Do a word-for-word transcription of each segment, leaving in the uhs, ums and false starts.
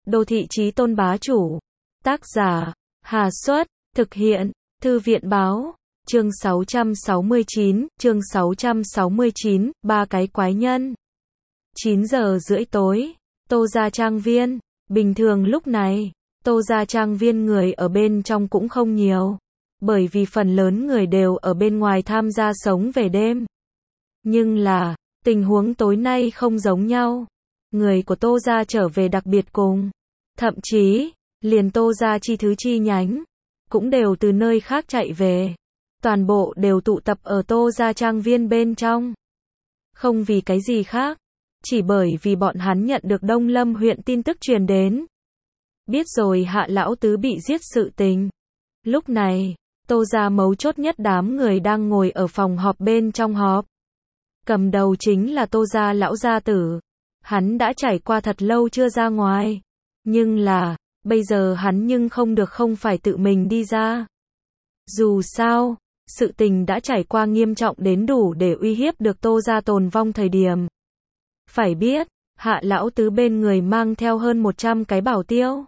Đô thị chí tôn bá chủ. Tác giả, Hà Xuất, thực hiện, Thư viện Báo. Chương sáu trăm sáu mươi chín, chương sáu trăm sáu mươi chín, ba cái quái nhân. chín giờ rưỡi tối, Tô gia trang viên. Bình thường lúc này, Tô gia trang viên người ở bên trong cũng không nhiều, bởi vì phần lớn người đều ở bên ngoài tham gia sống về đêm. Nhưng là, tình huống tối nay không giống nhau. Người của Tô gia trở về đặc biệt cùng. Thậm chí, liền Tô gia chi thứ chi nhánh, cũng đều từ nơi khác chạy về. Toàn bộ đều tụ tập ở Tô gia trang viên bên trong. Không vì cái gì khác, chỉ bởi vì bọn hắn nhận được Đông Lâm huyện tin tức truyền đến. Biết rồi Hạ lão tứ bị giết sự tình. Lúc này, Tô gia mấu chốt nhất đám người đang ngồi ở phòng họp bên trong họp. Cầm đầu chính là Tô gia lão gia tử. Hắn đã trải qua thật lâu chưa ra ngoài. Nhưng là, bây giờ hắn nhưng không được không phải tự mình đi ra. Dù sao, sự tình đã trải qua nghiêm trọng đến đủ để uy hiếp được Tô gia tồn vong thời điểm. Phải biết, Hạ lão tứ bên người mang theo hơn một trăm cái bảo tiêu.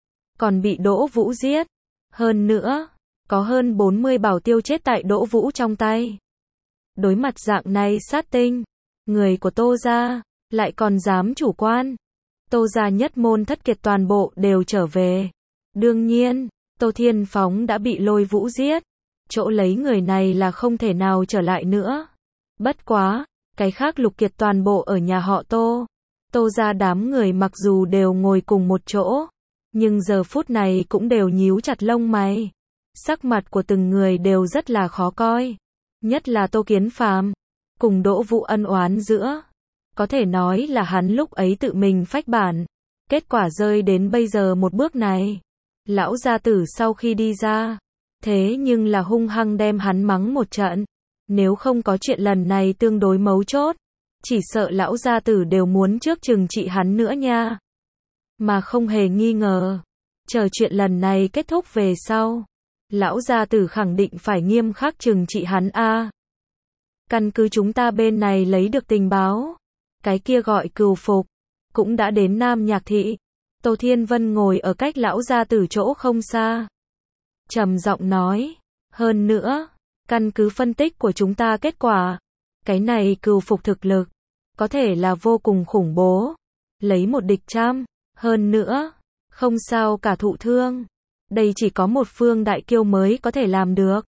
Còn bị Đỗ Vũ giết. Hơn nữa, có hơn bốn mươi bảo tiêu chết tại Đỗ Vũ trong tay. Đối mặt dạng này sát tinh, người của Tô gia lại còn dám chủ quan. Tô gia nhất môn thất kiệt toàn bộ đều trở về. Đương nhiên, Tô Thiên Phóng đã bị Lôi Vũ giết. Chỗ lấy người này là không thể nào trở lại nữa. Bất quá, cái khác lục kiệt toàn bộ ở nhà họ Tô. Tô gia đám người mặc dù đều ngồi cùng một chỗ, nhưng giờ phút này cũng đều nhíu chặt lông mày. Sắc mặt của từng người đều rất là khó coi. Nhất là Tô Kiến Phàm, cùng Đỗ Vũ ân oán giữa. Có thể nói là hắn lúc ấy tự mình phách bản. Kết quả rơi đến bây giờ một bước này. Lão gia tử sau khi đi ra, thế nhưng là hung hăng đem hắn mắng một trận. Nếu không có chuyện lần này tương đối mấu chốt, chỉ sợ lão gia tử đều muốn trước trừng trị hắn nữa nha. Mà không hề nghi ngờ, chờ chuyện lần này kết thúc về sau, lão gia tử khẳng định phải nghiêm khắc trừng trị hắn a. Căn cứ chúng ta bên này lấy được tình báo, cái kia gọi Cừu Phục cũng đã đến Nam Nhạc thị. Tô Thiên Vân ngồi ở cách lão gia tử chỗ không xa, trầm giọng nói, hơn nữa, căn cứ phân tích của chúng ta kết quả, cái này Cừu Phục thực lực có thể là vô cùng khủng bố, lấy một địch trăm, hơn nữa, không sao cả thụ thương. Đây chỉ có một phương đại kiêu mới có thể làm được.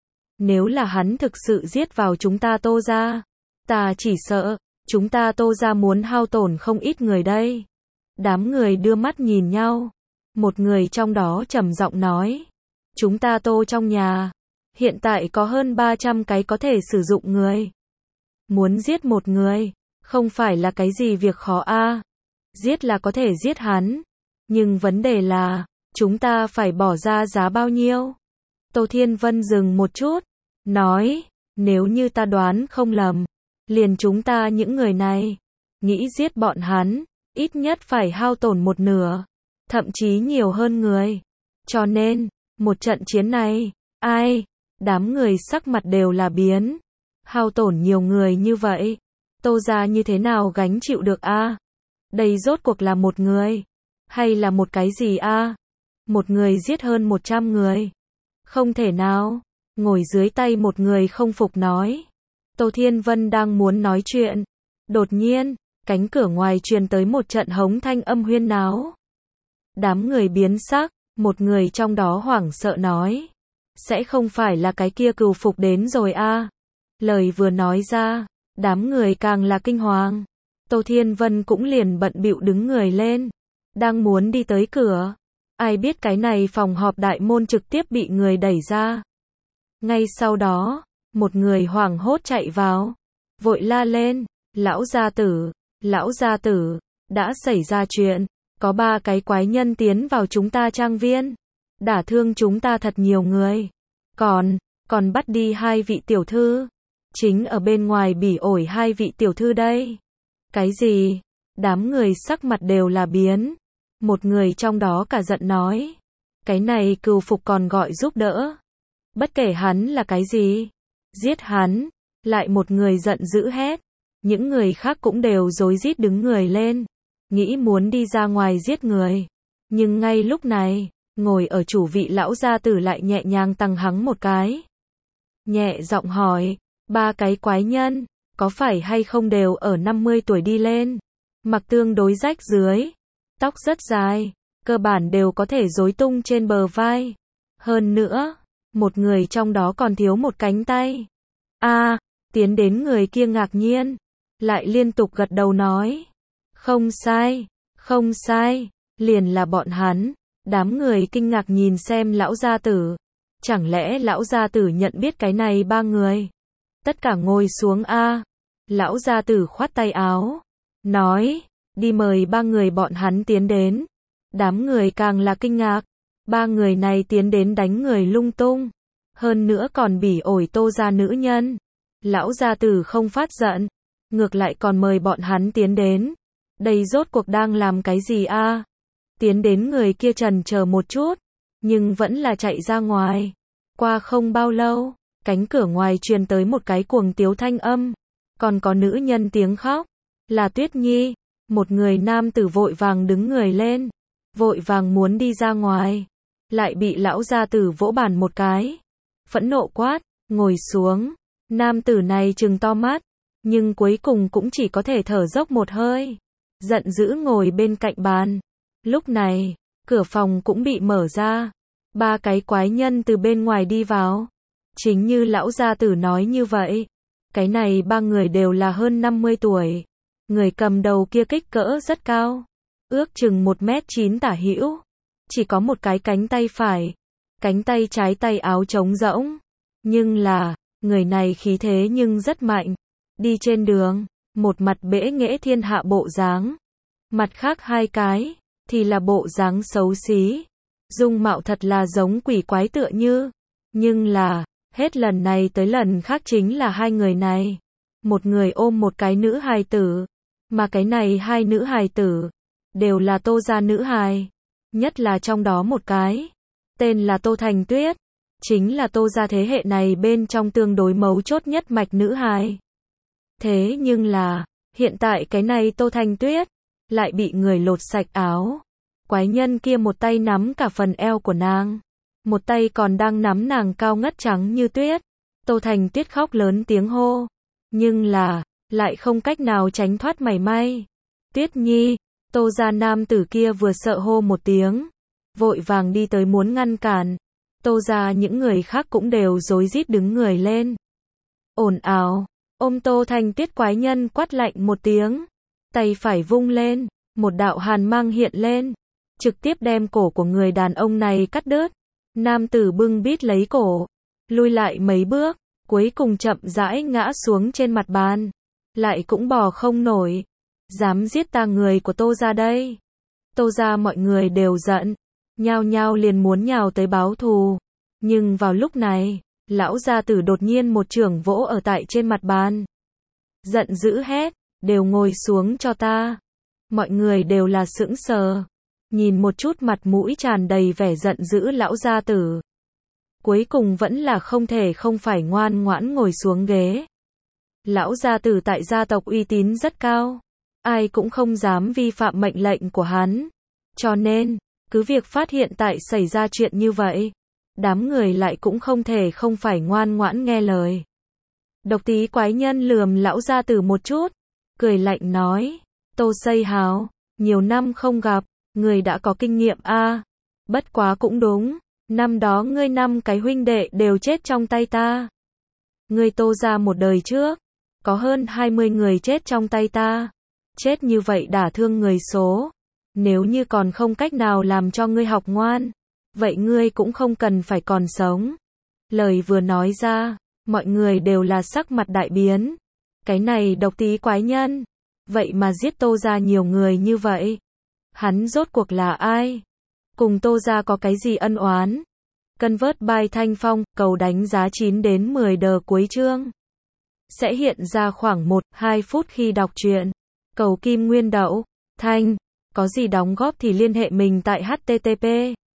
Nếu là hắn thực sự giết vào chúng ta Tô gia, ta chỉ sợ chúng ta Tô gia muốn hao tổn không ít người đây. Đám người đưa mắt nhìn nhau. Một người trong đó trầm giọng nói, chúng ta Tô trong nhà hiện tại có hơn ba trăm cái có thể sử dụng người. Muốn giết một người, không phải là cái gì việc khó a. Giết là có thể giết hắn, nhưng vấn đề là, chúng ta phải bỏ ra giá bao nhiêu? Tô Thiên Vân dừng một chút, nói, nếu như ta đoán không lầm, liền chúng ta những người này, nghĩ giết bọn hắn, ít nhất phải hao tổn một nửa, thậm chí nhiều hơn người. Cho nên, một trận chiến này, ai? Đám người sắc mặt đều là biến. Hao tổn nhiều người như vậy, Tô gia như thế nào gánh chịu được a? Đây rốt cuộc là một người, hay là một cái gì a? Một người giết hơn một trăm người. Không thể nào. Ngồi dưới tay một người không phục nói. Tô Thiên Vân đang muốn nói chuyện. Đột nhiên, cánh cửa ngoài truyền tới một trận hống thanh âm huyên náo. Đám người biến sắc, một người trong đó hoảng sợ nói. Sẽ không phải là cái kia Cừu Phục đến rồi a? Lời vừa nói ra, đám người càng là kinh hoàng. Tô Thiên Vân cũng liền bận bịu đứng người lên, đang muốn đi tới cửa. Ai biết cái này phòng họp đại môn trực tiếp bị người đẩy ra. Ngay sau đó, một người hoảng hốt chạy vào, vội la lên, lão gia tử, lão gia tử, đã xảy ra chuyện, có ba cái quái nhân tiến vào chúng ta trang viên, đả thương chúng ta thật nhiều người, còn, còn bắt đi hai vị tiểu thư, chính ở bên ngoài bỉ ổi hai vị tiểu thư đây. Cái gì? Đám người sắc mặt đều là biến. Một người trong đó cả giận nói, cái này Cừu Phục còn gọi giúp đỡ. Bất kể hắn là cái gì, giết hắn. Lại một người giận dữ hét. Những người khác cũng đều rối rít đứng người lên, nghĩ muốn đi ra ngoài giết người. Nhưng ngay lúc này, ngồi ở chủ vị lão gia tử lại nhẹ nhàng tăng hắng một cái. Nhẹ giọng hỏi, ba cái quái nhân, có phải hay không đều ở năm mươi tuổi đi lên, mặc tương đối rách dưới, tóc rất dài, cơ bản đều có thể rối tung trên bờ vai. Hơn nữa, một người trong đó còn thiếu một cánh tay. A, tiến đến người kia ngạc nhiên, lại liên tục gật đầu nói, không sai, không sai, liền là bọn hắn. Đám người kinh ngạc nhìn xem lão gia tử, chẳng lẽ lão gia tử nhận biết cái này ba người? Tất cả ngồi xuống a. Lão gia tử khoát tay áo, nói, đi mời ba người bọn hắn tiến đến. Đám người càng là kinh ngạc, ba người này tiến đến đánh người lung tung, hơn nữa còn bỉ ổi Tô gia nữ nhân. Lão gia tử không phát giận, ngược lại còn mời bọn hắn tiến đến. Đây rốt cuộc đang làm cái gì a? Tiến đến người kia trần chờ một chút, nhưng vẫn là chạy ra ngoài. Qua không bao lâu, cánh cửa ngoài truyền tới một cái cuồng tiếu thanh âm, còn có nữ nhân tiếng khóc, là Tuyết Nhi. Một người nam tử vội vàng đứng người lên, vội vàng muốn đi ra ngoài, lại bị lão gia tử vỗ bàn một cái, phẫn nộ quát, ngồi xuống. Nam tử này trừng to mắt, nhưng cuối cùng cũng chỉ có thể thở dốc một hơi, giận dữ ngồi bên cạnh bàn. Lúc này, cửa phòng cũng bị mở ra, ba cái quái nhân từ bên ngoài đi vào. Chính như lão gia tử nói như vậy, cái này ba người đều là hơn năm mươi tuổi. Người cầm đầu kia kích cỡ rất cao, ước chừng một mét chín tả hữu, chỉ có một cái cánh tay phải, cánh tay trái tay áo trống rỗng. Nhưng là, người này khí thế nhưng rất mạnh, đi trên đường, một mặt bẽ nghễ thiên hạ bộ dáng, mặt khác hai cái thì là bộ dáng xấu xí, dung mạo thật là giống quỷ quái tựa như. Nhưng là, hết lần này tới lần khác chính là hai người này, một người ôm một cái nữ hài tử, mà cái này hai nữ hài tử đều là Tô gia nữ hài, nhất là trong đó một cái tên là Tô Thành Tuyết, chính là Tô gia thế hệ này bên trong tương đối mấu chốt nhất mạch nữ hài. Thế nhưng là, hiện tại cái này Tô Thành Tuyết lại bị người lột sạch áo. Quái nhân kia một tay nắm cả phần eo của nàng, một tay còn đang nắm nàng cao ngất trắng như tuyết. Tô Thành Tuyết khóc lớn tiếng hô, nhưng là, lại không cách nào tránh thoát mảy may. Tuyết Nhi, Tô gia nam tử kia vừa sợ hô một tiếng, vội vàng đi tới muốn ngăn cản. Tô gia những người khác cũng đều rối rít đứng người lên. Ồn ào, ôm Tô Thành Tuyết quái nhân quát lạnh một tiếng, tay phải vung lên, một đạo hàn mang hiện lên, trực tiếp đem cổ của người đàn ông này cắt đứt. Nam tử bưng bít lấy cổ, lui lại mấy bước, cuối cùng chậm rãi ngã xuống trên mặt bàn, lại cũng bò không nổi. Dám giết ta người của Tô gia đây. Tô gia mọi người đều giận, nhao nhao liền muốn nhào tới báo thù. Nhưng vào lúc này, lão gia tử đột nhiên một chưởng vỗ ở tại trên mặt bàn, giận dữ hét, đều ngồi xuống cho ta. Mọi người đều là sững sờ, nhìn một chút mặt mũi tràn đầy vẻ giận dữ lão gia tử. Cuối cùng vẫn là không thể không phải ngoan ngoãn ngồi xuống ghế. Lão gia tử tại gia tộc uy tín rất cao, ai cũng không dám vi phạm mệnh lệnh của hắn. Cho nên, cứ việc phát hiện tại xảy ra chuyện như vậy, đám người lại cũng không thể không phải ngoan ngoãn nghe lời. Độc tí quái nhân lườm lão gia tử một chút, cười lạnh nói, Tô Xây Hào, nhiều năm không gặp, người đã có kinh nghiệm a. Bất quá cũng đúng, năm đó ngươi năm cái huynh đệ đều chết trong tay ta. Ngươi Tô gia một đời trước, có hơn hai mươi người chết trong tay ta. Chết như vậy đả thương người số. Nếu như còn không cách nào làm cho ngươi học ngoan, vậy ngươi cũng không cần phải còn sống. Lời vừa nói ra, mọi người đều là sắc mặt đại biến. Cái này độc tí quái nhân, vậy mà giết Tô gia nhiều người như vậy. Hắn rốt cuộc là ai? Cùng Tô gia có cái gì ân oán? Convert by Thanh Phong, cầu đánh giá chín đến mười đờ cuối chương. Sẽ hiện ra khoảng một đến hai phút khi đọc truyện. Cầu kim nguyên đậu, Thanh, có gì đóng góp thì liên hệ mình tại http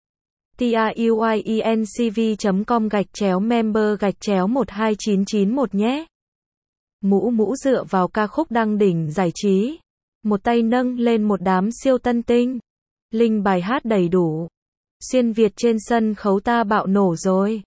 truyencv chấm com gạch chéo member gạch chéo một hai chín chín một nhé. Mũ mũ dựa vào ca khúc đăng đỉnh giải trí, một tay nâng lên một đám siêu tân tinh. Linh bài hát đầy đủ. Xuyên Việt trên sân khấu ta bạo nổ rồi.